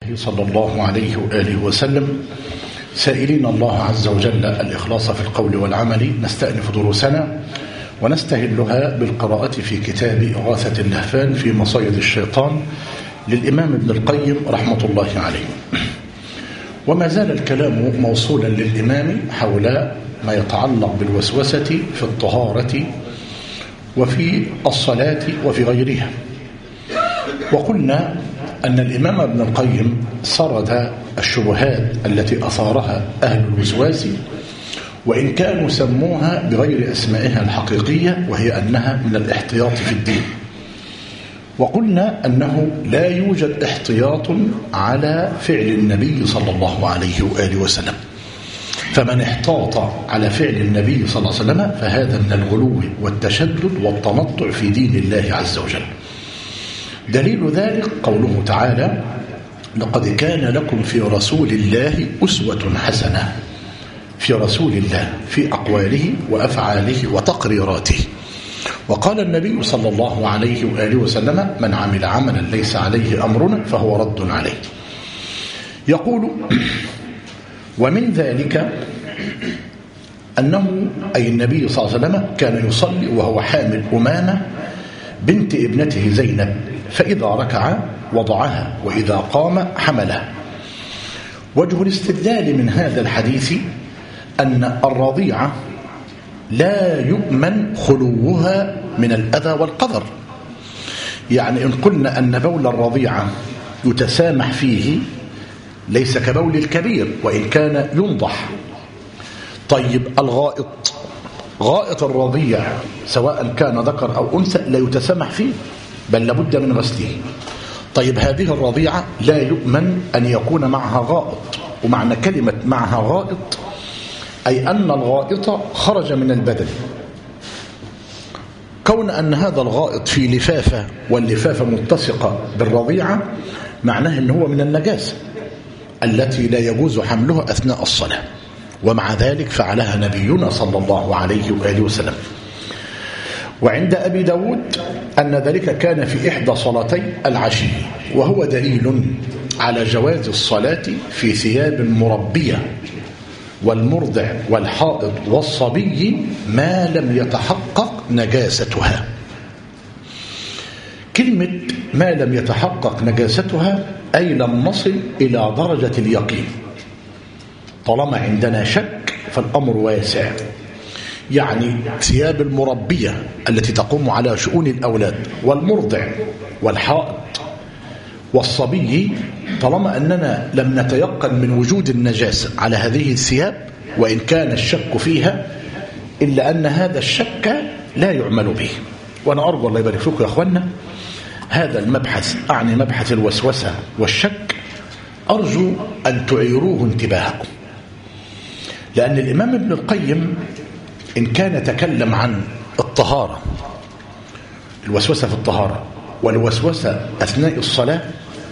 صلى الله عليه وآله وسلم، سائلين الله عز وجل الإخلاص في القول والعمل. نستأنف دروسنا ونستهلها بالقراءة في كتاب إغاثة اللهفان في مصايد الشيطان للإمام ابن القيم رحمة الله عليه. وما زال الكلام موصولا للإمام حول ما يتعلق بالوسوسة في الطهارة وفي الصلاة وفي غيرها. وقلنا أن الإمام ابن القيم سرد الشبهات التي أثارها أهل الوسواس، وإن كانوا سموها بغير أسمائها الحقيقية، وهي أنها من الاحتياط في الدين. وقلنا أنه لا يوجد احتياط على فعل النبي صلى الله عليه وآله وسلم، فمن احتاط على فعل النبي صلى الله عليه وسلم فهذا من الغلو والتشدد والتنطع في دين الله عز وجل. دليل ذلك قوله تعالى: لقد كان لكم في رسول الله أسوة حسنة. في رسول الله في أقواله وأفعاله وتقريراته. وقال النبي صلى الله عليه وآله وسلم: من عمل عملا ليس عليه أمرنا فهو رد عليه. يقول: ومن ذلك أنه أي النبي صلى الله عليه وسلم كان يصلي وهو حامل أمامة بنت ابنته زينب، فإذا ركع وضعها وإذا قام حملها. وجه الاستدلال من هذا الحديث أن الرضيعة لا يؤمن خلوها من الأذى والقذر. يعني إن قلنا أن بول الرضيعة يتسامح فيه ليس كبول الكبير وإن كان ينضح. طيب الغائط، غائط الرضيع سواء كان ذكر أو أنثى لا يتسامح فيه، بل لابد من غسله. طيب هذه الرضيعة لا يؤمن أن يكون معها غائط، ومعنى كلمة معها غائط أي أن الغائط خرج من البدن. كون أن هذا الغائط في لفافة واللفافة متسقة بالرضيعة معناه أنه هو من النجاسة التي لا يجوز حملها أثناء الصلاة، ومع ذلك فعلها نبينا صلى الله عليه وآله وسلم. وعند أبي داود أن ذلك كان في إحدى صلاتي العشي، وهو دليل على جواز الصلاة في ثياب مربية والمرضع والحائض والصبي ما لم يتحقق نجاستها. كلمة ما لم يتحقق نجاستها أي لم نصل إلى درجة اليقين. طالما عندنا شك فالأمر واسع. يعني ثياب المربية التي تقوم على شؤون الأولاد والمرضع والحائض والصبي، طالما أننا لم نتيقن من وجود النجاسة على هذه الثياب وإن كان الشك فيها، إلا أن هذا الشك لا يعمل به. وأنا أرجو الله يبارك فيكم يا أخوانا هذا المبحث، أعني مبحث الوسوسة والشك، أرجو أن تعيروه انتباهكم، لأن الإمام ابن القيم إن كان تكلم عن الطهارة، الوسوسة في الطهارة، والوسوسة أثناء الصلاة،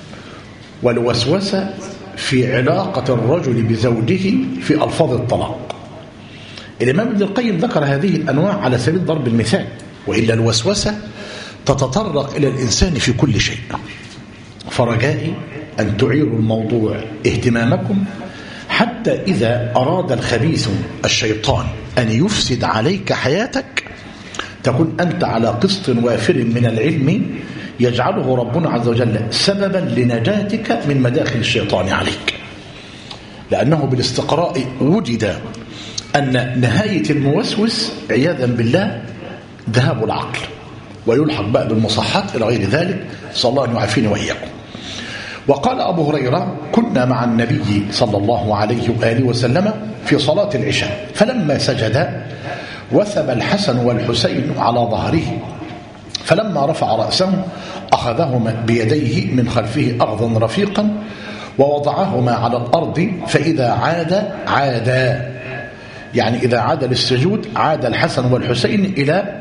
والوسوسة في علاقة الرجل بزوجه في ألفاظ الطلاق. الإمام ابن القيم ذكر هذه الأنواع على سبيل ضرب المثال، وإلا الوسوسة تتطرق إلى الإنسان في كل شيء. فرجائي أن تعيروا الموضوع اهتمامكم، حتى إذا أراد الخبيث الشيطان أن يفسد عليك حياتك تكون أنت على قسط وافر من العلم يجعله ربنا عز وجل سببا لنجاتك من مداخل الشيطان عليك. لأنه بالاستقراء وجد أن نهاية الموسوس عياذا بالله ذهاب العقل، ويلحق بقى بالمصحات إلى غير ذلك، صلى الله أن يعافيني وإياكم. وقال أبو هريرة: كنا مع النبي صلى الله عليه وآله وسلم في صلاة العشاء، فلما سجد وثب الحسن والحسين على ظهره، فلما رفع رأسه أخذهما بيديه من خلفه أخذا رفيقا ووضعهما على الأرض، فإذا عادا يعني إذا عاد للسجود عاد الحسن والحسين إلى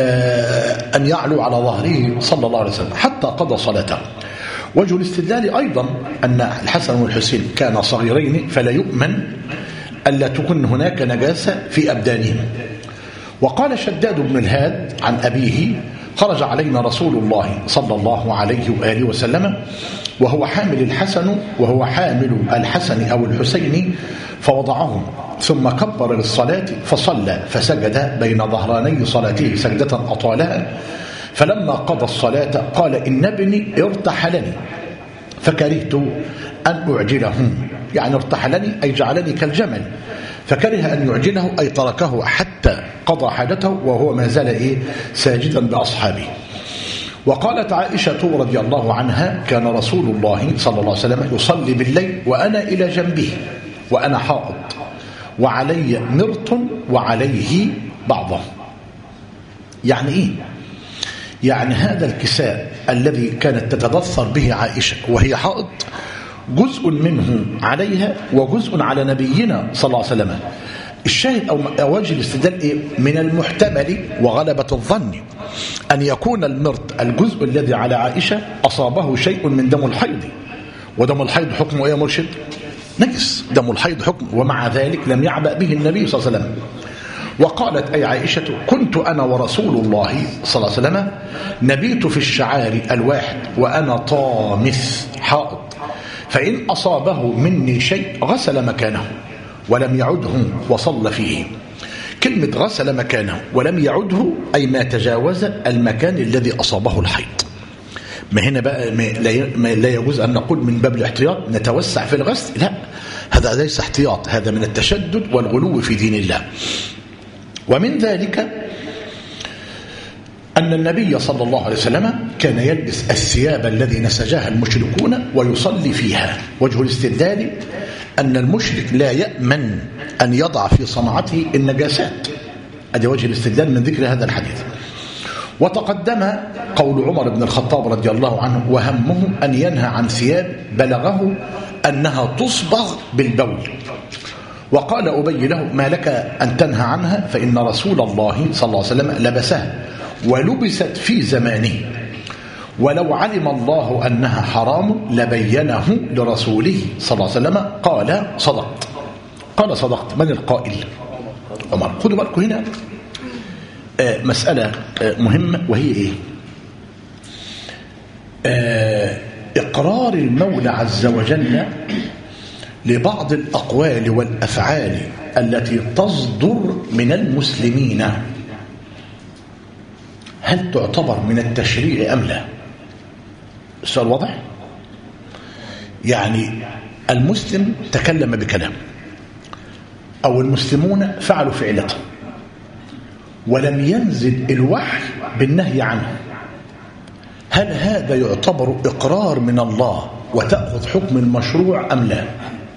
أن يعلو على ظهره صلى الله عليه وسلم حتى قضى صلاته. وجه الاستدلال أيضا أن الحسن والحسين كانا صغيرين، فلا يؤمن ألا تكون هناك نجاسة في أبدانهم. وقال شداد بن الهاد عن أبيه خرج علينا رسول الله صلى الله عليه وآله وسلم وهو حامل الحسن أو الحسين فوضعهم ثم كبر للصلاة فصلى فسجد بين ظهراني صلاته سجدة أطالها، فلما قضى الصلاة قال إن ابني ارتحلني فكرهت أن أعجله، يعني ارتحلني أي جعلني كالجمل، فكره أن يعجله أي تركه حتى قضى حاجته وهو ما زال ساجدا بأصحابه. وقالت عائشة رضي الله عنها كان رسول الله صلى الله عليه وسلم يصلي بالليل وأنا إلى جنبه وأنا حائض وعلي مرط وعليه بعضه. يعني إيه؟ يعني هذا الكساء الذي كانت تتدثر به عائشة وهي حائض جزء منه عليها وجزء على نبينا صلى الله عليه وسلم. الشاهد أو وجه الاستدلال إيه؟ من المحتمل وغلبة الظن أن يكون المرط الجزء الذي على عائشة أصابه شيء من دم الحيض، ودم الحيض حكمه إيه يا مرشد؟ نجس، دم الحيض حكم، ومع ذلك لم يعبأ به النبي صلى الله عليه وسلم. وقالت أي عائشة كنت أنا ورسول الله صلى الله عليه وسلم نبيت في الشعار الواحد وأنا طامث حائض، فإن أصابه مني شيء غسل مكانه ولم يعده وصلى فيه. كلمة غسل مكانه ولم يعده أي ما تجاوز المكان الذي أصابه الحيض. ما هنا بقى لا يجوز أن نقول من باب الاحتياط نتوسع في الغسل، لا، هذا ليس احتياط، هذا من التشدد والغلو في دين الله. ومن ذلك أن النبي صلى الله عليه وسلم كان يلبس الثياب الذي نسجها المشركون ويصلي فيها. وجه الاستدلال أن المشرك لا يأمن أن يضع في صنعته النجاسات، هذا وجه الاستدلال من ذكر هذا الحديث. وتقدم قول عمر بن الخطاب رضي الله عنه وهمه أن ينهى عن ثياب بلغه أنها تصبغ بالبول، وقال أبي له ما لك أن تنهى عنها فإن رسول الله صلى الله عليه وسلم لبسها ولبست في زمانه، ولو علم الله أنها حرام لبينه لرسوله صلى الله عليه وسلم. قال صدقت. من القائل؟ عمر. خذوا بالكم هنا مسألة مهمة، وهي إيه؟ إقرار المولى عز وجل لبعض الأقوال والأفعال التي تصدر من المسلمين، هل تعتبر من التشريع أم لا؟ السؤال واضح؟ يعني المسلم تكلم بكلام أو المسلمون فعلوا فعلة ولم ينزل الوحي بالنهي عنه، هل هذا يعتبر إقرار من الله وتأخذ حكم المشروع أم لا؟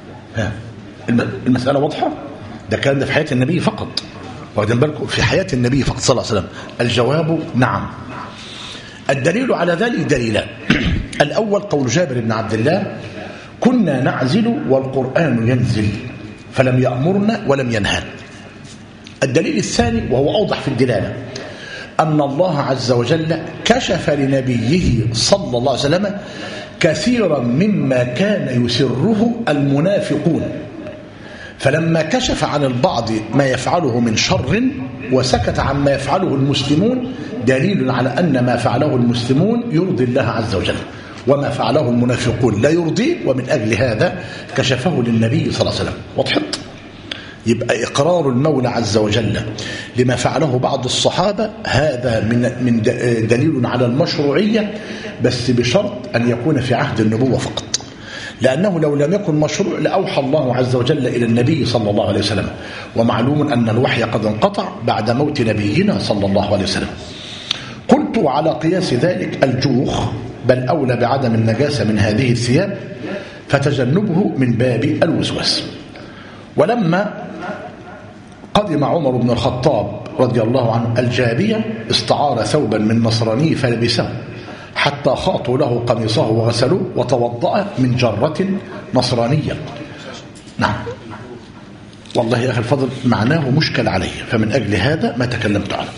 المسألة واضحة؟ ده كان ده في حياة النبي فقط، واخدين بالكم؟ في حياة النبي فقط صلى الله عليه وسلم. الجواب نعم. الدليل على ذلك دليلان. الأول قول جابر بن عبد الله كنا نعزل والقرآن ينزل فلم يأمرنا ولم ينهانا. الدليل الثاني وهو أوضح في الدلالة أن الله عز وجل كشف لنبيه صلى الله عليه وسلم كثيرا مما كان يسره المنافقون، فلما كشف عن البعض ما يفعله من شر وسكت عما يفعله المسلمون دليل على أن ما فعله المسلمون يرضي الله عز وجل، وما فعله المنافقون لا يرضي، ومن أجل هذا كشفه للنبي صلى الله عليه وسلم. وضحت؟ يبقى إقرار المولى عز وجل لما فعله بعض الصحابة هذا من دليل على المشروعية، بس بشرط أن يكون في عهد النبوة فقط، لأنه لو لم يكن مشروع لأوحى الله عز وجل إلى النبي صلى الله عليه وسلم، ومعلوم أن الوحي قد انقطع بعد موت نبينا صلى الله عليه وسلم. قلت على قياس ذلك الجوخ بل أولى بعدم النجاسة من هذه الثياب، فتجنبه من باب الوسواس. ولما قدم عمر بن الخطاب رضي الله عنه الجابية استعار ثوبا من نصراني فلبسه حتى خاطوا له قميصه وغسلوه وتوضأ من جرة نصرانية. نعم والله يا أخي الفضل معناه مشكل عليه، فمن أجل هذا ما تكلمت عنه.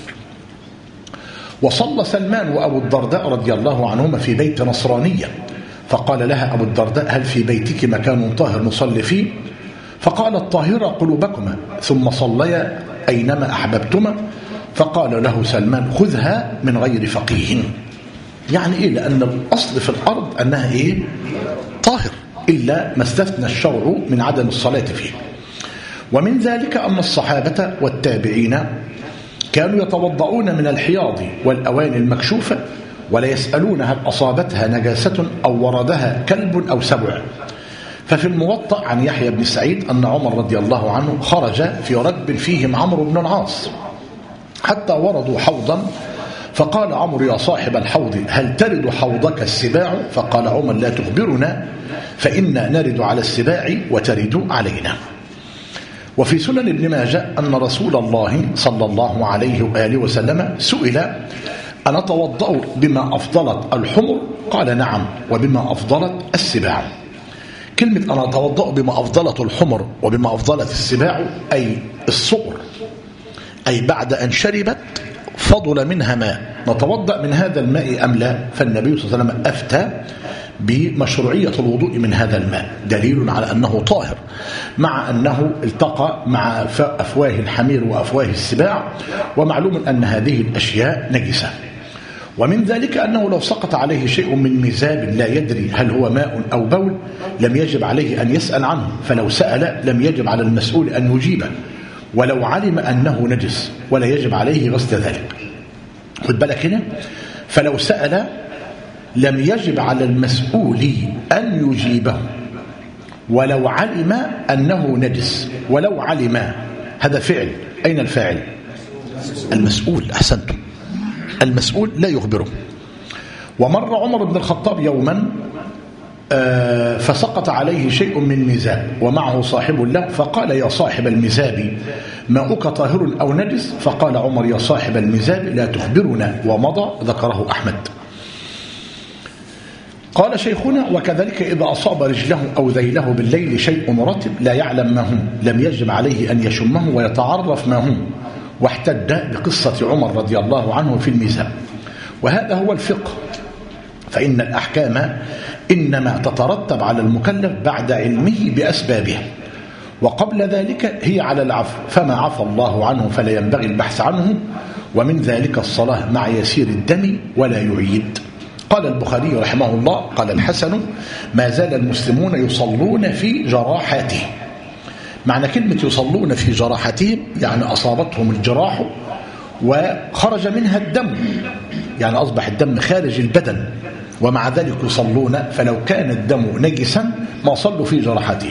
وصلى سلمان وأبو الدرداء رضي الله عنهما في بيت نصرانية، فقال لها أبو الدرداء هل في بيتك مكان طاهر نصلي فيه؟ فقالت طاهرة قلوبكما، ثم صليا أينما أحببتما. فقال له سلمان خذها من غير فقيه. يعني إيه؟ لأن الأصل في الأرض أنها إيه؟ طاهر، إلا ما استثنى الشرع من عدم الصلاة فيه. ومن ذلك أن الصحابة والتابعين كانوا يتوضؤون من الحياض والأواني المكشوفة ولا يسألون هل أصابتها نجاسة أو وردها كلب أو سبع. ففي الموطأ عن يحيى بن سعيد أن عمر رضي الله عنه خرج في ركب فيهم عمرو بن العاص حتى وردوا حوضا، فقال عمرو يا صاحب الحوض هل ترد حوضك السباع؟ فقال عمر لا تخبرنا فإنا نرد على السباع وترد علينا. وفي سنن ابن ماجه أن رسول الله صلى الله عليه وآله وسلم سئل أن أتوضأ بما أفضلت الحمر؟ قال نعم وبما أفضلت السباع. كلمة أنا أتوضأ بما أفضلت الحمر وبما أفضلت السباع أي الصقر، أي بعد أن شربت فضل منها ماء نتوضأ من هذا الماء أم لا؟ فالنبي صلى الله عليه وسلم أفتى بمشروعية الوضوء من هذا الماء، دليل على أنه طاهر، مع أنه التقى مع أفواه الحمير وأفواه السباع، ومعلوم أن هذه الأشياء نجسة. ومن ذلك أنه لو سقط عليه شيء من مزاب لا يدري هل هو ماء أو بول لم يجب عليه أن يسأل عنه، فلو سأل لم يجب على المسؤول أن يجيبه ولو علم أنه نجس، ولا يجب عليه غسل ذلك. خد بالك هنا، فلو سأل لم يجب على المسؤول أن يجيبه ولو علم أنه نجس. ولو علم هذا فعل، أين الفاعل؟ المسؤول. أحسنتم، المسؤول لا يخبره. ومر عمر بن الخطاب يوما فسقط عليه شيء من مزاب ومعه صاحب له، فقال يا صاحب المزاب ماؤك طاهر أو نجس؟ فقال عمر يا صاحب المزاب لا تخبرنا، ومضى. ذكره أحمد. قال شيخنا وكذلك إذا أصاب رجله أو ذيله بالليل شيء مرتب لا يعلم ما هو لم يجب عليه أن يشمه ويتعرف ما هو، واحتج بقصة عمر رضي الله عنه في الميزاب. وهذا هو الفقه، فإن الأحكام إنما تترتب على المكلف بعد علمه بأسبابها، وقبل ذلك هي على العفو، فما عفى الله عنه فلا ينبغي البحث عنه. ومن ذلك الصلاة مع يسير الدم ولا يعيد. قال البخاري رحمه الله قال الحسن ما زال المسلمون يصلون في جراحاتهم. معنى كلمة يصلون في جراحاتهم يعني أصابتهم الجراح وخرج منها الدم، يعني أصبح الدم خارج البدن، ومع ذلك يصلون، فلو كان الدم نجسا ما صلوا في جراحاتهم.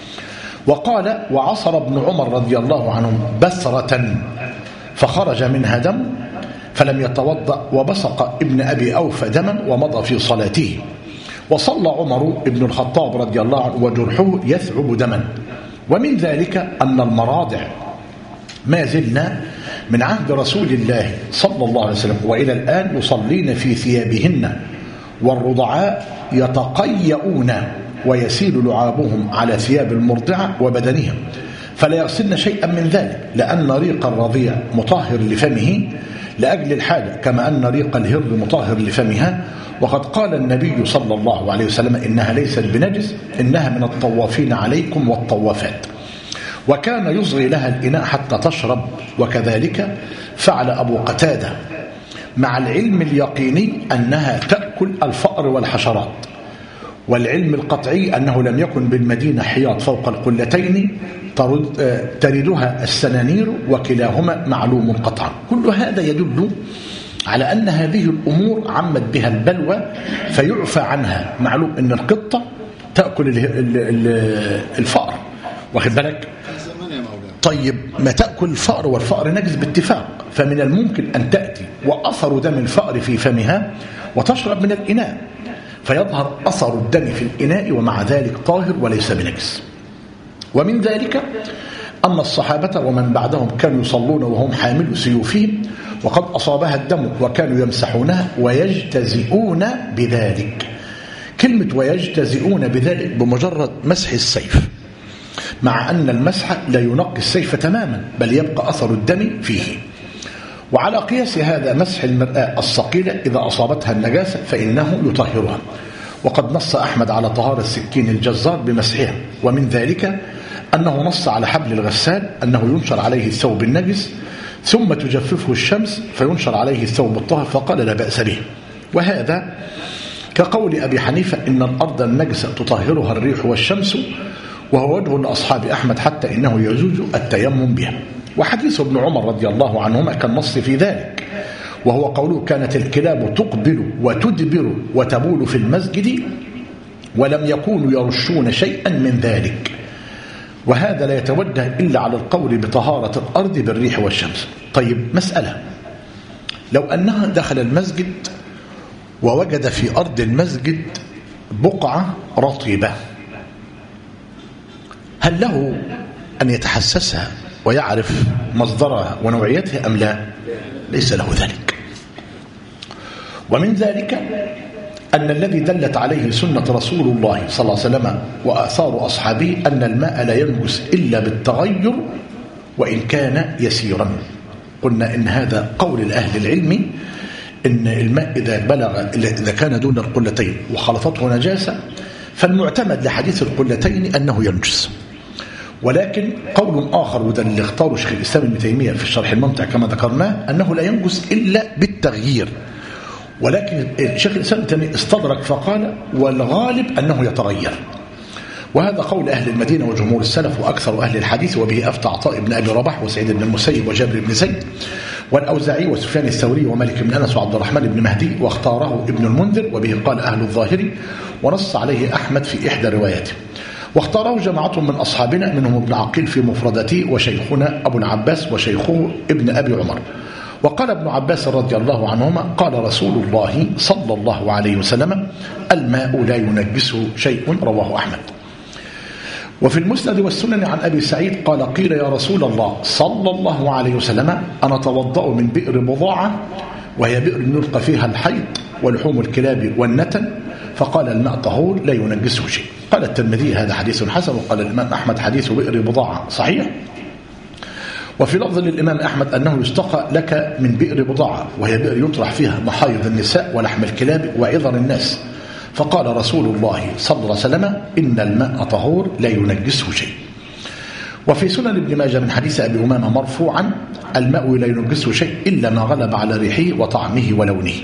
وقال وعصر ابن عمر رضي الله عنه بسرة فخرج منها دم فلم يتوضأ، وبصق ابن أبي أوفى دما ومضى في صلاته. وصلى عمر ابن الخطاب رضي الله عنه وجرحه يثعب دما. ومن ذلك أن المراضع ما زلنا من عهد رسول الله صلى الله عليه وسلم وإلى الآن يصلين في ثيابهن، والرضعاء يتقيؤون ويسيل لعابهم على ثياب المرضعة وبدنهم، فلا يغسلن شيئا من ذلك، لأن ريق الرضيع مطهر لفمه لأجل الحاجة، كما أن ريق الهر مطهر لفمها. وقد قال النبي صلى الله عليه وسلم إنها ليست بنجس، إنها من الطوافين عليكم والطوافات. وكان يصغي لها الإناء حتى تشرب، وكذلك فعل أبو قتادة، مع العلم اليقيني أنها تأكل الفأر والحشرات، والعلم القطعي أنه لم يكن بالمدينة حياض فوق القلتين تردها السنانير، وكلاهما معلوم قطعا. كل هذا يدل على أن هذه الأمور عمت بها البلوى فيعفى عنها. معلوم أن القطة تأكل الفأر، واخد بالك؟ طيب ما تأكل الفأر والفأر نجس باتفاق، فمن الممكن أن تأتي وأثر دم الفأر في فمها وتشرب من الإناء، فيظهر أثر الدم في الإناء ومع ذلك طاهر وليس بنجس. ومن ذلك أن الصحابة ومن بعدهم كانوا يصلون وهم حاملوا سيوفهم وقد أصابها الدم، وكانوا يمسحونها ويجتزئون بذلك. كلمة ويجتزئون بذلك بمجرد مسح السيف، مع أن المسح لا ينقي السيف تماما بل يبقى أثر الدم فيه. وعلى قياس هذا مسح المرآة الصقيلة إذا أصابتها النجاسة فإنه يطهرها. وقد نص أحمد على طهارة السكين الجزار بمسحها. ومن ذلك أنه نص على حبل الغسال أنه ينشر عليه الثوب النجس ثم تجففه الشمس فينشر عليه الثوب الطاهر، فقال لا بأس به. وهذا كقول أبي حنيفة إن الأرض النجسة تطهرها الريح والشمس، وهو وجه لأصحاب أحمد حتى إنه يجوز التيمم بها. وحديث ابن عمر رضي الله عنهما كالنص في ذلك، وهو قوله كانت الكلاب تقبل وتدبر وتبول في المسجد ولم يكونوا يرشون شيئا من ذلك. وهذا لا يتوجه إلا على القول بطهارة الأرض بالريح والشمس. طيب مسألة، لو أنها دخل المسجد ووجد في أرض المسجد بقعة رطبة، هل له أن يتحسسها ويعرف مصدرها ونوعيتها أم لا؟ ليس له ذلك. ومن ذلك أن الذي دلت عليه سنة رسول الله صلى الله عليه وسلم وآثار أصحابه أن الماء لا ينجس إلا بالتغير وإن كان يسيرا. قلنا إن هذا قول أهل العلم، إن الماء إذا كان دون القلتين وخلطته نجاسة فالمعتمد لحديث القلتين أنه ينجس. ولكن قول آخر وده اللي اختاره شيخ الإسلام ابن تيمية في الشرح الممتع كما ذكرناه أنه لا ينجس إلا بالتغيير. ولكن شيخ الإسلام ابن تيمية استدرك فقال والغالب أنه يتغير. وهذا قول أهل المدينة وجمهور السلف وأكثر أهل الحديث، وبه أفتى عطاء بن أبي رباح وسعيد بن المسيب وجابر بن زيد والأوزاعي وسفيان الثوري ومالك بن أنس وعبد الرحمن بن مهدي، واختاره ابن المنذر، وبه قال أهل الظاهري، ونص عليه أحمد في إحدى رواياته. واختاره جماعة من أصحابنا منهم ابن عقيل في مفردته وشيخنا أبو العباس وشيخه ابن أبي عمر. وقال ابن عباس رضي الله عنهما قال رسول الله صلى الله عليه وسلم الماء لا ينجسه شيء، رواه أحمد. وفي المسند والسنن عن أبي سعيد قال قيل يا رسول الله صلى الله عليه وسلم أنا أتوضأ من بئر بضاعة وهي بئر يلقى فيها الحيض ولحوم الكلاب والنتن، فقال الماء طهور لا ينجسه شيء. قال الترمذي هذا حديث حسن، وقال الإمام أحمد حديث بئر بضاعة صحيح. وفي لفظ للإمام أحمد أنه يستقى لك من بئر بضاعة وهي بئر يطرح فيها محايض النساء ولحم الكلاب وعظر الناس، فقال رسول الله صلى الله عليه وسلم إن الماء طهور لا ينجسه شيء. وفي سنن ابن ماجه من حديث أبي أمامة مرفوعا الماء لا ينجسه شيء إلا ما غلب على ريحه وطعمه ولونه.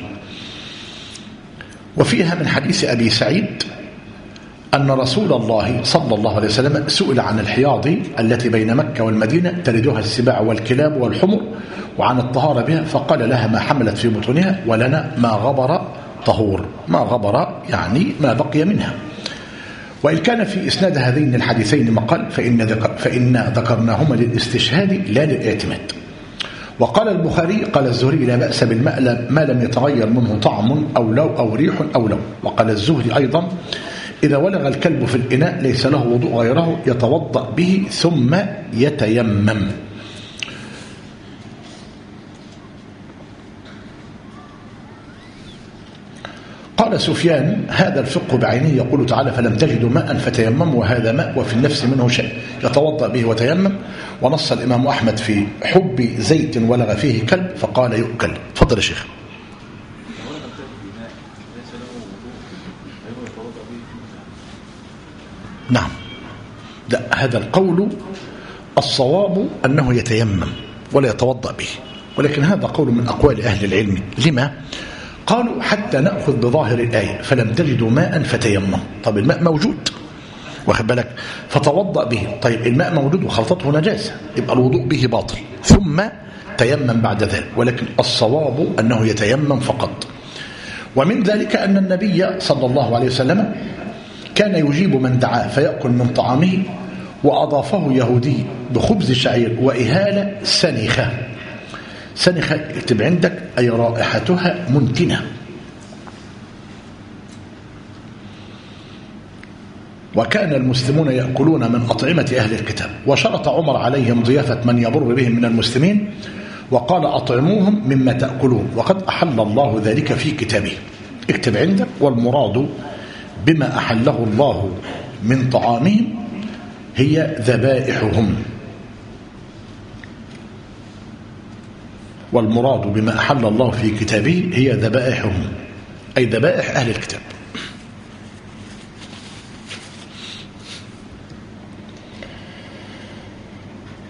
وفيها من حديث أبي سعيد أن رسول الله صلى الله عليه وسلم سئل عن الحياض التي بين مكة والمدينة تلدها السباع والكلاب والحمر وعن الطهارة بها، فقال لها ما حملت في بطونها ولنا ما غبر طهور. ما غبر يعني ما بقي منها. وإن كان في إسناد هذين الحديثين مقال فإن ذكرناهما للاستشهاد لا للاعتماد. وقال البخاري قال الزهري لا بأس بالماء ما لم يتغير منه طعم أو لو أو ريح أو لون. وقال الزهري أيضا إذا ولغ الكلب في الإناء ليس له وضوء غيره يتوضأ به ثم يتيمم. قال سفيان هذا الفقه بعينه يقول تعالى فلم تجدوا ماء فتيمموا وهذا ماء وفي النفس منه شيء يتوضأ به وتيمم. ونص الإمام أحمد في حب زيت ولغ فيه كلب فقال يؤكل. تفضل يا شيخ. نعم هذا القول الصواب أنه يتيمم ولا يتوضأ به، ولكن هذا قول من أقوال أهل العلم. لما؟ قالوا حتى نأخذ بظاهر الآية فلم تجدوا ماء فتيمم. طب الماء موجود واخد بالك فتوضأ به، طيب الماء موجود وخلطته نجاسة يبقى الوضوء به باطل ثم تيمم بعد ذلك، ولكن الصواب أنه يتيمم فقط. ومن ذلك أن النبي صلى الله عليه وسلم كان يجيب من دعاه فيأكل من طعامه، وأضافه يهودي بخبز شعير وإهالة سنخة. سنخة اكتب عندك أي رائحتها منتنة. وكان المسلمون يأكلون من أطعمة أهل الكتاب، وشرط عمر عليهم ضيافة من يبر بهم من المسلمين وقال أطعموهم مما تأكلون وقد أحل الله ذلك في كتابه. اكتب عندك والمراد بما أحله الله من طعامهم هي ذبائحهم، والمراد بما أحل الله في كتابه هي ذبائحهم أي ذبائح أهل الكتاب.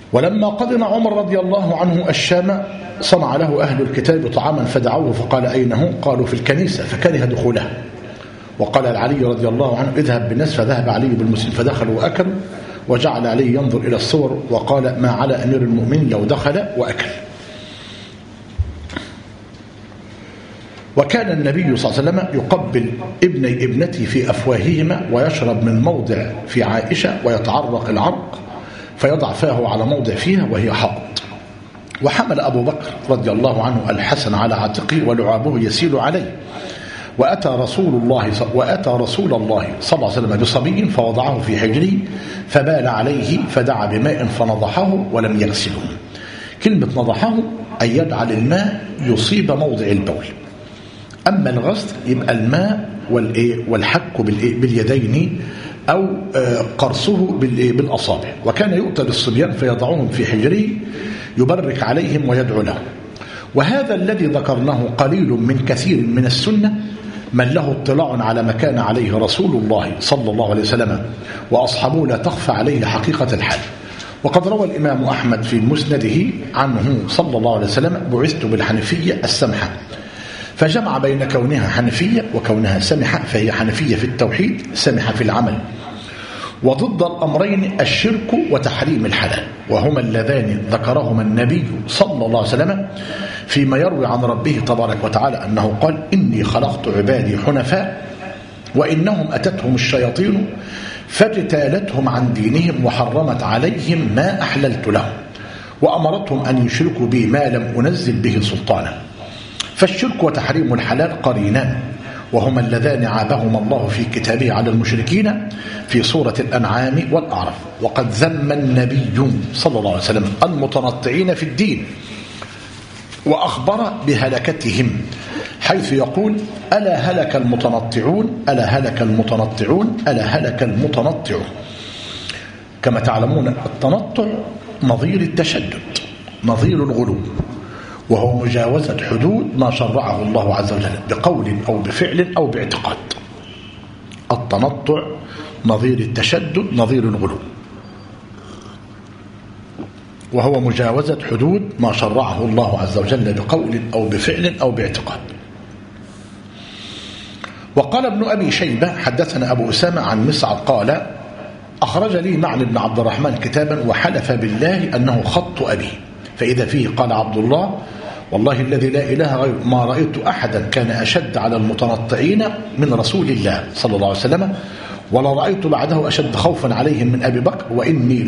ولما قدم عمر رضي الله عنه الشام صنع له أهل الكتاب طعاما فدعوه فقال أين هم؟ قالوا في الكنيسة، فكره دخولها. وقال العلي رضي الله عنه اذهب بالناس، فذهب علي بالمسلمين فدخلوا وأكلوا، وجعل علي ينظر إلى الصور وقال ما على أمير المؤمنين لو دخل وأكل. وكان النبي صلى الله عليه وسلم يقبل ابني ابنتي في أفواههما ويشرب من موضع في عائشة ويتعرق العرق فيضع فاه على موضع فيها وهي حائض. وحمل أبو بكر رضي الله عنه الحسن على عاتقه ولعابه يسيل عليه، وأتى رسول الله صلى الله عليه وسلم بصبي فوضعه في حجره فبال عليه فدعا بماء فنضحه ولم يغسله. كلمة نضحه أي يجعل الماء يصيب موضع البول. أما الغسل يبقى الماء والحك باليدين أو قرصه بالأصابع. وكان يؤتى بالصبيان فيضعهم في حجره يبرك عليهم ويدعو لهم. وهذا الذي ذكرناه قليل من كثير من السنة من له اطلاع على ما كان عليه رسول الله صلى الله عليه وسلم وأصحابه لا تخفى عليه حقيقة الحال. وقد روى الإمام أحمد في مسنده عنه صلى الله عليه وسلم بعثت بالحنفية السمحة، فجمع بين كونها حنفية وكونها سمحة، فهي حنفية في التوحيد سمحة في العمل. وضد الأمرين الشرك وتحريم الحلال، وهما اللذان ذكرهما النبي صلى الله عليه وسلم فيما يروي عن ربه تبارك وتعالى أنه قال إني خلقت عبادي حنفاء وإنهم أتتهم الشياطين فاجتالتهم عن دينهم وحرمت عليهم ما أحللت لهم وأمرتهم أن يشركوا بي ما لم أنزل به سلطانا. فالشرك وتحريم الحلال قرينان، وهما اللذان عابهما الله في كتابه على المشركين في سورة الأنعام والأعراف. وقد ذم النبي صلى الله عليه وسلم المتنطعين في الدين وأخبر بهلكتهم حيث يقول ألا هلك المتنطعون ألا هلك المتنطعون ألا هلك المتنطعون. كما تعلمون التنطع نظير التشدد، نظير الغلو، وهو مجاوزة حدود ما شرعه الله عز وجل بقول أو بفعل أو باعتقاد. التنطع نظير التشدد، نظير الغلو، وهو مجاوزة حدود ما شرعه الله عز وجل بقول أو بفعل أو باعتقاد. وقال ابن أبي شيبة حدثنا أبو أسامة عن مسعد قال أخرج لي معن بن عبد الرحمن كتابا وحلف بالله أنه خط أبي، فإذا فيه قال عبد الله والله الذي لا إله غيره ما رأيت أحدا كان أشد على المتنطعين من رسول الله صلى الله عليه وسلم، ولا رأيت بعده أشد خوفا عليهم من أبي بكر، وإني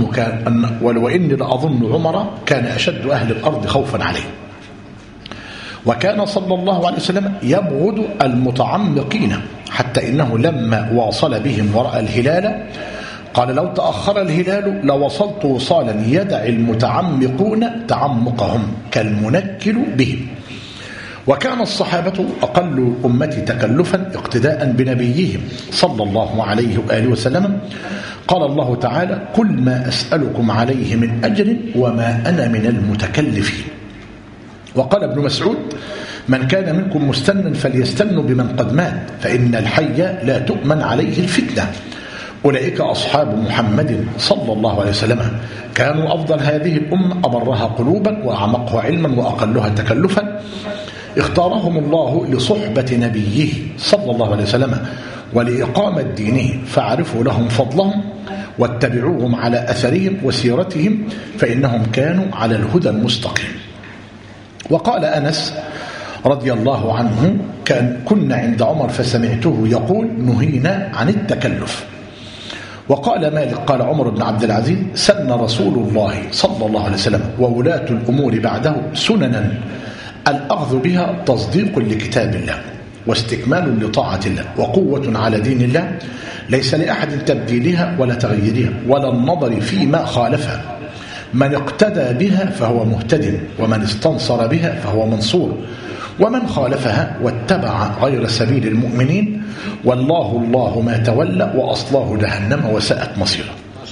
لأظن عمر كان أشد أهل الأرض خوفا عليه. وكان صلى الله عليه وسلم يبغض المتعمقين حتى إنه لما واصل بهم ورأى الهلال قال لو تأخر الهلال لوصلت وصالا يدع المتعمقون تعمقهم كالمنكل بهم. وكان الصحابة أقل أمتي تكلفا اقتداء بنبيهم صلى الله عليه وآله وسلم. قال الله تعالى قل ما أسألكم عليه من أجر وما أنا من المتكلفين. وقال ابن مسعود من كان منكم مستنا فليستن بمن قد مات فإن الحي لا تؤمن عليه الفتنة. أولئك أصحاب محمد صلى الله عليه وسلم كانوا أفضل هذه الأمة أبرها قلوبا وأعمقها علما وأقلها تكلفا. اختارهم الله لصحبة نبيه صلى الله عليه وسلم ولإقامة دينه، فاعرفوا لهم فضلهم واتبعوهم على أثرهم وسيرتهم فإنهم كانوا على الهدى المستقيم. وقال أنس رضي الله عنه كنا عند عمر فسمعته يقول نهينا عن التكلف. وقال مالك قال عمر بن عبد العزيز سن رسول الله صلى الله عليه وسلم وولاة الأمور بعده سننا الأخذ بها تصديق لكتاب الله واستكمال لطاعة الله وقوة على دين الله ليس لأحد تبديلها ولا تغييرها ولا النظر فيما خالفها. من اقتدى بها فهو مهتد ومن استنصر بها فهو منصور ومن خالفها واتبع غير سبيل المؤمنين والله ما تولى وأصلاه جهنم وساءت مصيره.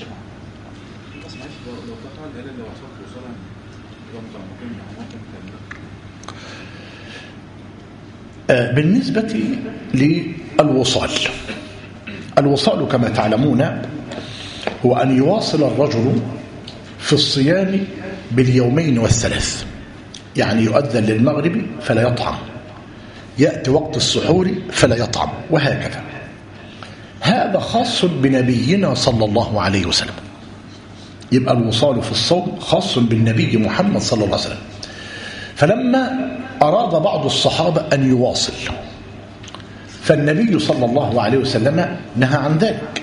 بالنسبة للوصال، الوصال كما تعلمون هو أن يواصل الرجل في الصيام باليومين والثلاث، يعني يؤذن للمغرب فلا يطعم، يأتي وقت السحور فلا يطعم، وهكذا. هذا خاص بنبينا صلى الله عليه وسلم. يبقى الوصال في الصوم خاص بالنبي محمد صلى الله عليه وسلم. فلما أراد بعض الصحابة أن يواصل، فالنبي صلى الله عليه وسلم نهى عن ذلك.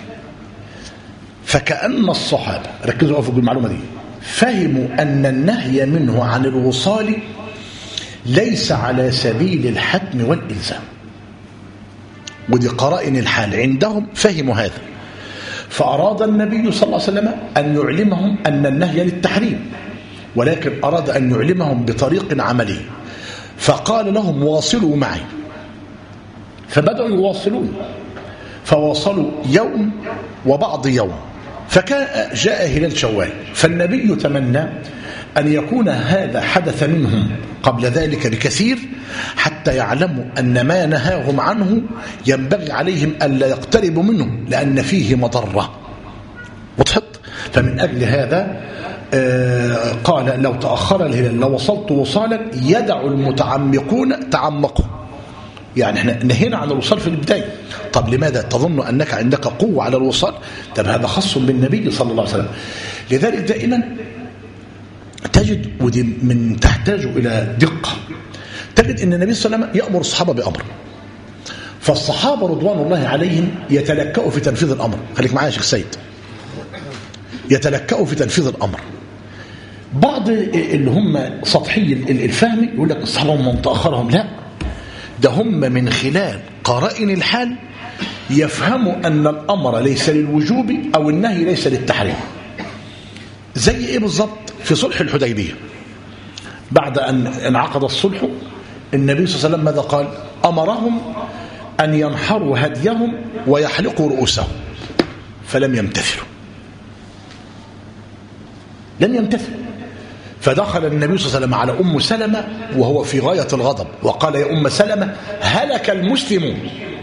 فكأن الصحابة، ركزوا في المعلومة دي، فهموا أن النهي منه عن الوصال ليس على سبيل الحتم والإلزام، ودي قرائن الحال عندهم، فهموا هذا. فأراد النبي صلى الله عليه وسلم أن يعلمهم أن النهي للتحريم، ولكن أراد أن يعلمهم بطريق عملي، فقال لهم واصلوا معي. فبدأوا يواصلون، فواصلوا يوم وبعض يوم، فكان جاء هلال شوال، فالنبي تمنى أن يكون هذا حدث منهم قبل ذلك بكثير، حتى يعلموا أن ما نهاهم عنه ينبغي عليهم ألا يقتربوا منه، لأن فيه مضرة. وضحت؟ فمن أجل هذا قال لو تأخر الهلال لو وصلت وصالا يدع المتعمقون تعمقوا. يعني احنا نهينا عن الوصال في البداية. طب لماذا تظن أنك عندك قوة على الوصال؟ طب هذا خاص بالنبي صلى الله عليه وسلم. لذلك دائما تجد، ودي من تحتاج إلى دقة، تجد أن النبي صلى الله عليه وسلم يأمر الصحابة بأمر، فالصحابة رضوان الله عليهم يتلكأوا في تنفيذ الأمر. خليك معايا يا شيخ سيد، يتلكأوا في تنفيذ الأمر. بعض اللي هم سطحي الفهم يقول لك الصحابة من تأخرهم، لا، ده هم من خلال قرائن الحال يفهموا أن الأمر ليس للوجوب أو النهي ليس للتحريم. زي إيه بالضبط؟ في صلح الحديبية بعد أن انعقد الصلح، النبي صلى الله عليه وسلم ماذا قال؟ أمرهم أن ينحروا هديهم ويحلقوا رؤوسهم، فلم يمتثلوا، لم يمتثلوا. فدخل النبي صلى الله عليه وسلم على أم سلمة وهو في غاية الغضب، وقال يا أم سلمة هلك المسلمون.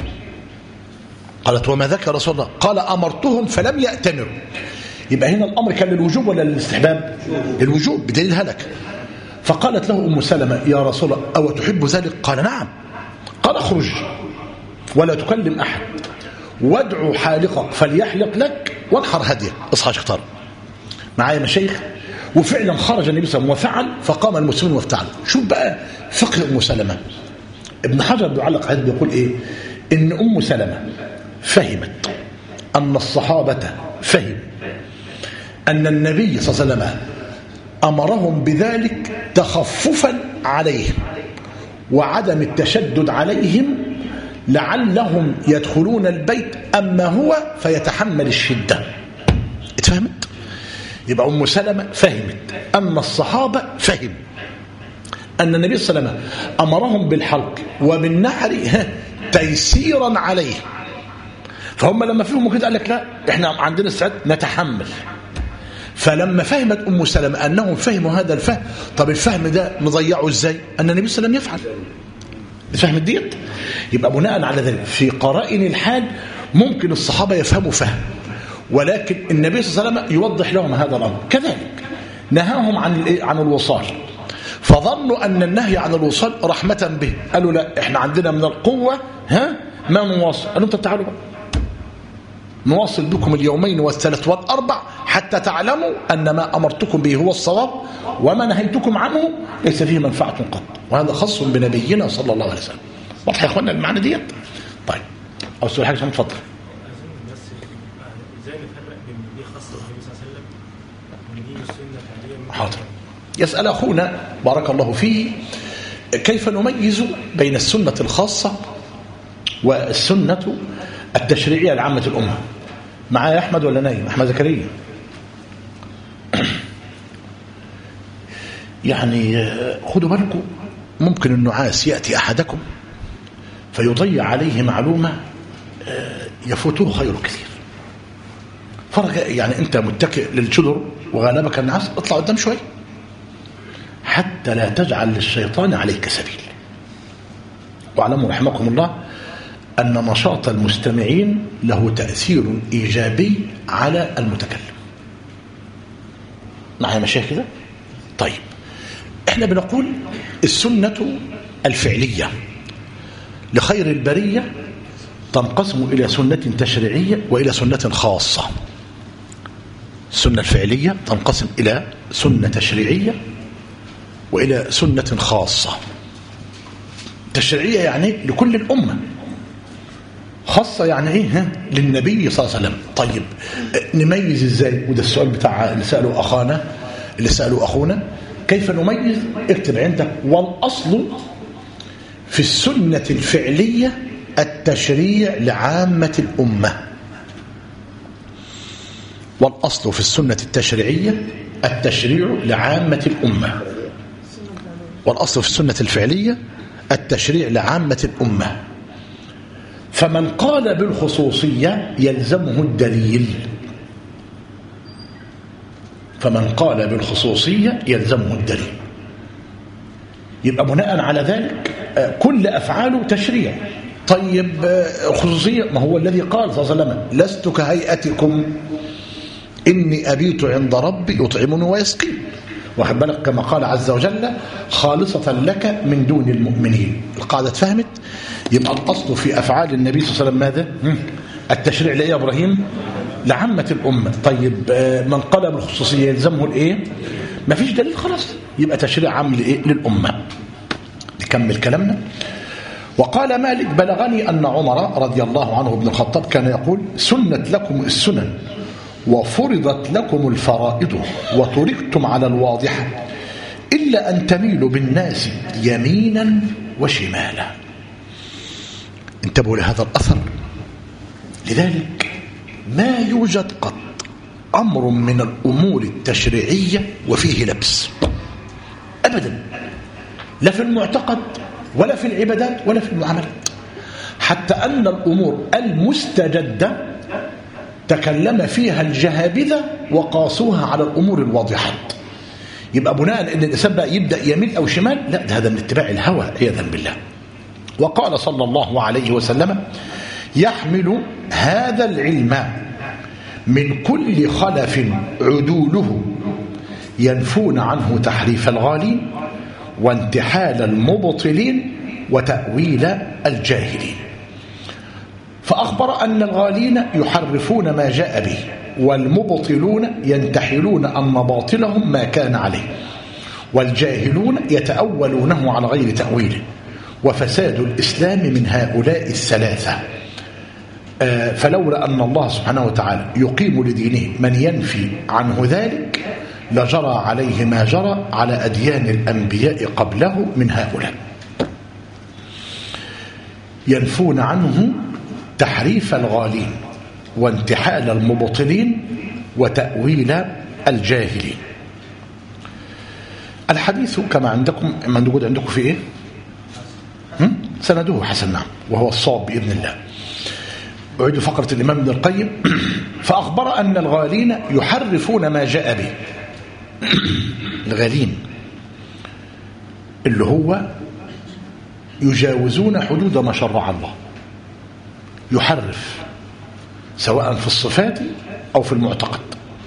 قالت وما ذاك يا رسول الله؟ قال أمرتهم فلم يأتمروا. يبقى هنا الأمر كان للوجوب ولا للاستحباب؟ للوجوب بدليل هلك. فقالت له أم سلمة يا رسول الله أو تحب ذلك؟ قال نعم. قال اخرج ولا تكلم أحد، وادعو حالقك فليحلق لك وانحر هديك. اصحى اختار معايا مشايخ. وفعلا خرج النبي صلى الله عليه وسلم وفعل، فقام المسلمون وافتعلوا. شوف بقى فقه أم سلمة. ابن حجر بيعلق عليه بيقول إيه؟ إن أم سلمة فهمت أن الصحابة فهم أن النبي صلى الله عليه وسلم أمرهم بذلك تخففا عليهم وعدم التشدد عليهم لعلهم يدخلون البيت، أما هو فيتحمل الشدة. اتفهمت؟ يبقى أم سلمة فهمت أن الصحابة فهم أن النبي صلى الله عليه وسلم أمرهم بالحلق وبالنحر تيسيرا عليه. فهم لما فهموا كده قال لك لا، احنا عندنا استعداد نتحمل. فلما فهمت أم سلمة أنهم فهموا هذا الفهم، طب الفهم ده نضيعه ازاي؟ أن النبي صلى الله عليه وسلم يفعل. الفهم ديت يبقى بناء على ذلك في قرائن الحال ممكن الصحابة يفهموا فهم، ولكن النبي صلى الله عليه وسلم يوضح لهم هذا الأمر. كذلك نهاهم عن الوصال، فظنوا أن النهي عن الوصال رحمة به، قالوا لا احنا عندنا من القوة ما نواصل. قالوا انت تعالوا بقى نواصل بكم اليومين والثلاث والأربع حتى تعلموا أن ما أمرتكم به هو الصواب وما نهيتكم عنه ليس فيه منفعة قط. وهذا خاص بنبينا صلى الله عليه وسلم. واضح يا اخوانا المعنى ديت؟ طيب أو سؤال حاجة عشان تفضل. حاضر. يسأل أخونا بارك الله فيه كيف نميز بين السنة الخاصة والسنة التشريعية لعامة الأمة. معايا أحمد ولا نايم؟ أحمد زكريا. يعني خدوا بالكم، ممكن النعاس يأتي أحدكم فيضيع عليه معلومة يفوته خير كثير. فرق يعني أنت متكئ للجدر وغلبك النعاس، اطلع قدام شوي حتى لا تجعل للشيطان عليك سبيل. واعلموا رحمكم الله أن نشاط المستمعين له تأثير إيجابي على المتكلم. معايا مشايخ كده؟ طيب احنا بنقول السنة الفعلية لخير البرية تنقسم إلى سنة تشريعية وإلى سنة خاصة. السنة الفعلية تنقسم إلى سنة تشريعية وإلى سنة خاصة. تشريعية يعني لكل الأمة، خاصة يعني إيه؟ للنبي صلى الله عليه وسلم. طيب نميز إزاي؟ وده السؤال بتاع اللي سألوا أخونا كيف نميز؟ اكتب عندك والأصل في السنة الفعلية التشريع لعامة الأمة. والأصل في السنة التشريعية التشريع لعامة الأمة. والأصل في السنة الفعلية التشريع لعامة الأمة. فمن قال بالخصوصية يلزمه الدليل. فمن قال بالخصوصية يلزمه الدليل. يبقى بناء على ذلك كل أفعاله تشريع. طيب خصوصية، ما هو الذي قال صلى الله عليه وسلم لست كهيئتكم إني أبيت عند ربي يطعمني ويسقين، واخد بالك؟ كما قال عز وجل خالصة لك من دون المؤمنين. القاعدة فهمت؟ يبقى الأصل في أفعال النبي صلى الله عليه وسلم ماذا؟ التشريع لإيه يا إبراهيم؟ لعامة الأمة. طيب من قال بالخصوصية يلزمه الإيه؟ ما فيش دليل، خلاص يبقى تشريع عام لإيه؟ للأمة. نكمل كلامنا. وقال مالك بلغني أن عمر رضي الله عنه بن الخطاب كان يقول سنت لكم السنن وفرضت لكم الفرائض وتركتم على الواضحة إلا أن تميلوا بالناس يمينا وشمالا. انتبهوا لهذا الأثر. لذلك ما يوجد قط أمر من الأمور التشريعية وفيه لبس أبدا، لا في المعتقد ولا في العبادات ولا في المعاملات. حتى أن الأمور المستجدة تكلم فيها الجهابذة وقاسوها على الأمور الواضحات. يبقى بناء أن الإنسان بقى يبدأ يميل أو شمال، لا، ده هذا من اتباع الهوى عياذا بالله. وقال صلى الله عليه وسلم يحمل هذا العلم من كل خلف عدوله ينفون عنه تحريف الغالين وانتحال المبطلين وتأويل الجاهلين. فأخبر أن الغالين يحرفون ما جاء به والمبطلون ينتحلون أن باطلهم ما كان عليه والجاهلون يتأولونه على غير تأويله. وفساد الإسلام من هؤلاء الثلاثة. فلولا أن الله سبحانه وتعالى يقيم لدينه من ينفي عنه ذلك لجرى عليه ما جرى على أديان الأنبياء قبله من هؤلاء. ينفون عنه تحريف الغالين وانتحال المبطلين وتأويل الجاهلين. الحديث كما عندكم موجود عندكم في ايه؟ سنده حسن، نعم، وهو الصواب بإذن الله. أعيد فقرة الإمام ابن القيم. فأخبر أن الغالين يحرفون ما جاء به. الغالين اللي هو يجاوزون حدود ما شرع الله، يحرف سواء في الصفات أو في المعتقد.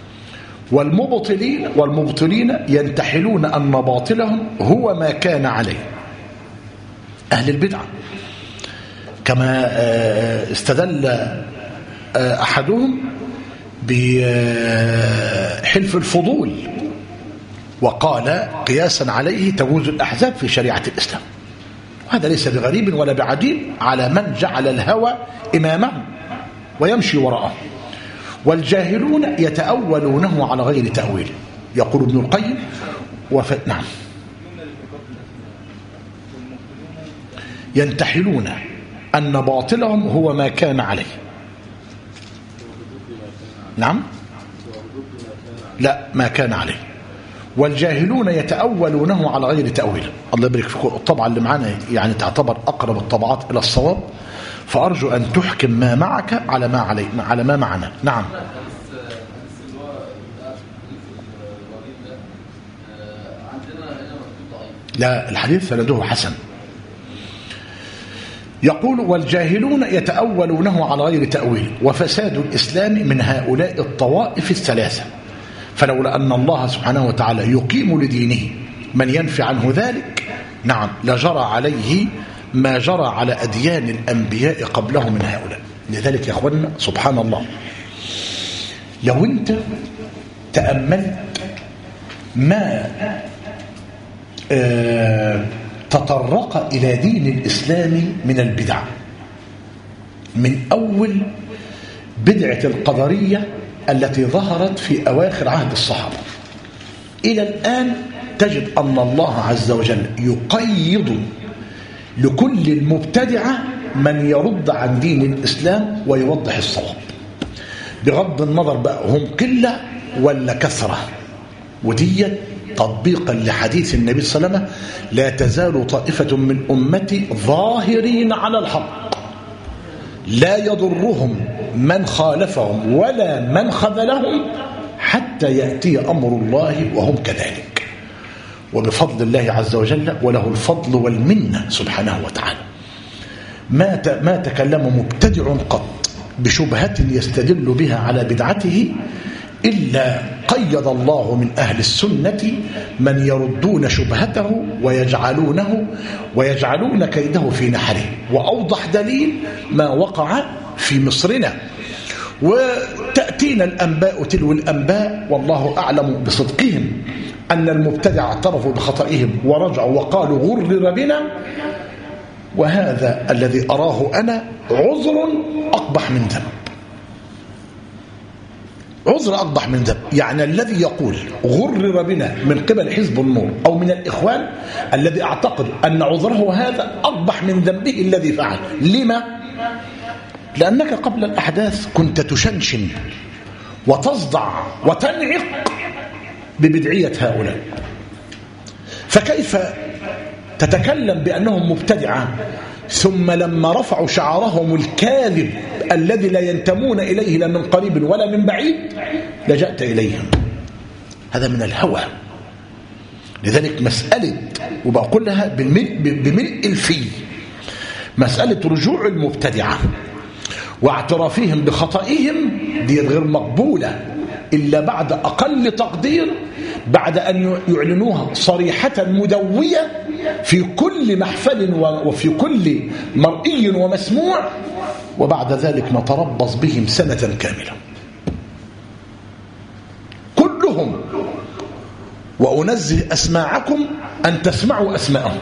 والمبطلين ينتحلون أن باطلهم هو ما كان عليه أهل البدعة. كما استدل أحدهم بحلف الفضول وقال قياسا عليه تجوز الأحزاب في شريعة الإسلام. هذا ليس بغريب ولا بعديد على من جعل الهوى إمامه ويمشي وراءه. والجاهلون يتأولونه على غير تأويل. يقول ابن القيم نعم، ينتحلون أن باطلهم هو ما كان عليه. نعم، لا، ما كان عليه. والجاهلون يتأولونه على غير تأويل. الله يبارك فيكم. الطبعة اللي معنا يعني تعتبر أقرب الطبعات إلى الصواب، فأرجو أن تحكم ما معك على ما عليه، على ما معنا. نعم. لا، الحديث سنده حسن. يقول والجاهلون يتأولونه على غير تأويل وفساد الإسلام من هؤلاء الطوائف الثلاثة. فلولا أن الله سبحانه وتعالى يقيم لدينه من ينفي عنه ذلك، نعم لجرى عليه ما جرى على أديان الأنبياء قبله من هؤلاء. لذلك يا أخوانا سبحان الله، لو أنت تأملت ما تطرق إلى دين الإسلام من البدع، من أول بدعة القدرية التي ظهرت في أواخر عهد الصحابة إلى الآن، تجد أن الله عز وجل يقيض لكل المبتدعة من يرد عن دين الإسلام ويوضح الصواب، بغض النظر بقى هم قلة ولا كثرة. ودي تطبيقا لحديث النبي صلى الله عليه وسلم: لا تزال طائفة من أمتي ظاهرين على الحق لا يضرهم من خالفهم ولا من خذلهم حتى يأتي أمر الله وهم كذلك. وبفضل الله عز وجل، وله الفضل والمنة سبحانه وتعالى، ما تكلم مبتدع قط بشبهة يستدل بها على بدعته إلا قيد الله من أهل السنة من يردون شبهته ويجعلون كيده في نحره. وأوضح دليل ما وقع في مصرنا، وتأتينا الأنباء تلو الأنباء والله أعلم بصدقهم، أن المبتدع اعترفوا بخطئهم ورجعوا وقالوا غرر بنا، وهذا الذي أراه أنا عذر أقبح من ذنب. عذر أقبح من ذنب، يعني الذي يقول غرر بنا من قبل حزب النور أو من الإخوان، الذي أعتقد أن عذره هذا أقبح من ذنبه الذي فعل. لما؟ لأنك قبل الأحداث كنت تشنشن وتصدع وتنعق ببدعية هؤلاء، فكيف تتكلم بأنهم مبتدعة ثم لما رفعوا شعارهم الكاذب الذي لا ينتمون إليه لا من قريب ولا من بعيد لجأت إليهم؟ هذا من الهوى. لذلك مسألة، وبقول لها بملء الفي، مسألة رجوع المبتدعة واعترافهم بخطئهم دي غير مقبولة إلا بعد أقل تقدير، بعد أن يعلنوها صريحة مدوية في كل محفل وفي كل مرئي ومسموع، وبعد ذلك نتربص بهم سنة كاملة كلهم، وأنزه أسماعكم أن تسمعوا أسماءهم،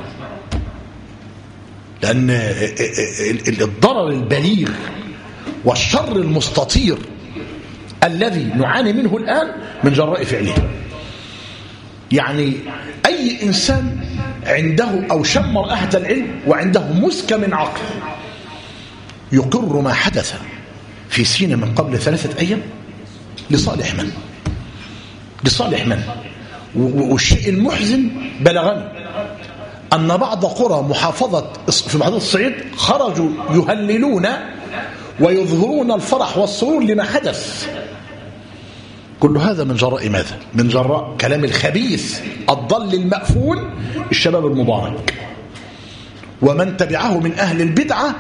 لأن الضرر البليغ والشر المستطير الذي نعاني منه الآن من جراء فعله. يعني أي إنسان عنده أو شم رائحة العلم وعنده مسكة من عقل يقر ما حدث في سيناء من قبل 3 أيام لصالح من؟ لصالح من؟ والشيء المحزن بلغني أن بعض قرى في محافظة الصعيد خرجوا يهللون ويظهرون الفرح والسرور لما حدث. كل هذا من جراء ماذا؟ من جراء كلام الخبيث الضل المأفون الشباب المبارك ومن تبعه من أهل البدعة،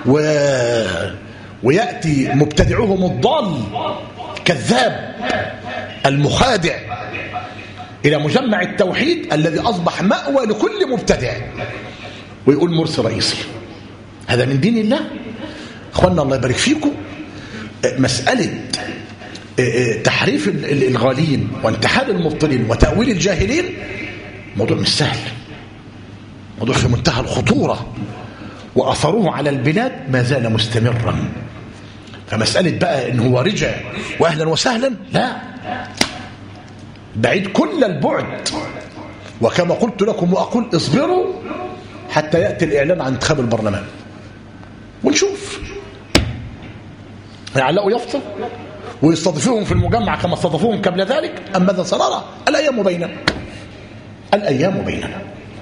ويأتي مبتدعهم الضال كذاب المخادع إلى مجمع التوحيد الذي أصبح مأوى لكل مبتدع ويقول مرسي رئيسي. هذا من دين الله. أخوانا الله يبارك فيكم، مسألة تحريف الغالين وانتحال المبطلين وتأويل الجاهلين موضوع مش سهل، موضوع في منتهى الخطورة، وأثره على البلاد ما زال مستمرا. فمسألة بقى إن هو رجع وأهلا وسهلا، لا، بعيد كل البعد. وكما قلت لكم وأقول اصبروا حتى يأتي الإعلان عن انتخاب البرلمان ونشوف يعلقوا يافطة ويستضيفوهم في المجمع كما استضافوهم قبل ذلك أم ماذا سنرى؟ الأيام بيننا، الأيام بيننا.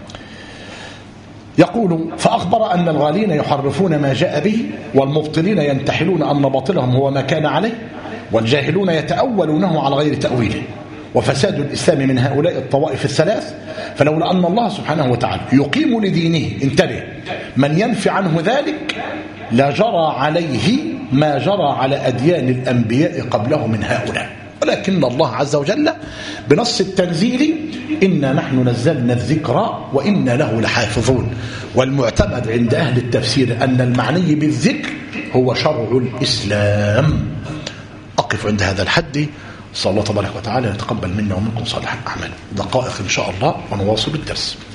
يقول: فأخبر أن الغالين يحرفون ما جاء به، والمبطلين ينتحلون أن باطلهم هو ما كان عليه، والجاهلون يتأولونه على غير تأويله. وفساد الإسلام من هؤلاء الطوائف الثلاث، فلولا أن الله سبحانه وتعالى يقيم لدينه، انتبه، من ينفي عنه ذلك لجرى عليه ما جرى على أديان الأنبياء قبله من هؤلاء. ولكن الله عز وجل بنص التنزيل إنا نحن نزلنا الذكر وإنا له لحافظون. والمعتمد عند أهل التفسير أن المعني بالذكر هو شرع الإسلام. أقف عند هذا الحد. صلى الله تبارك وتعالى يتقبل منا ومنكم صالح الأعمال. دقائق إن شاء الله ونواصل الدرس.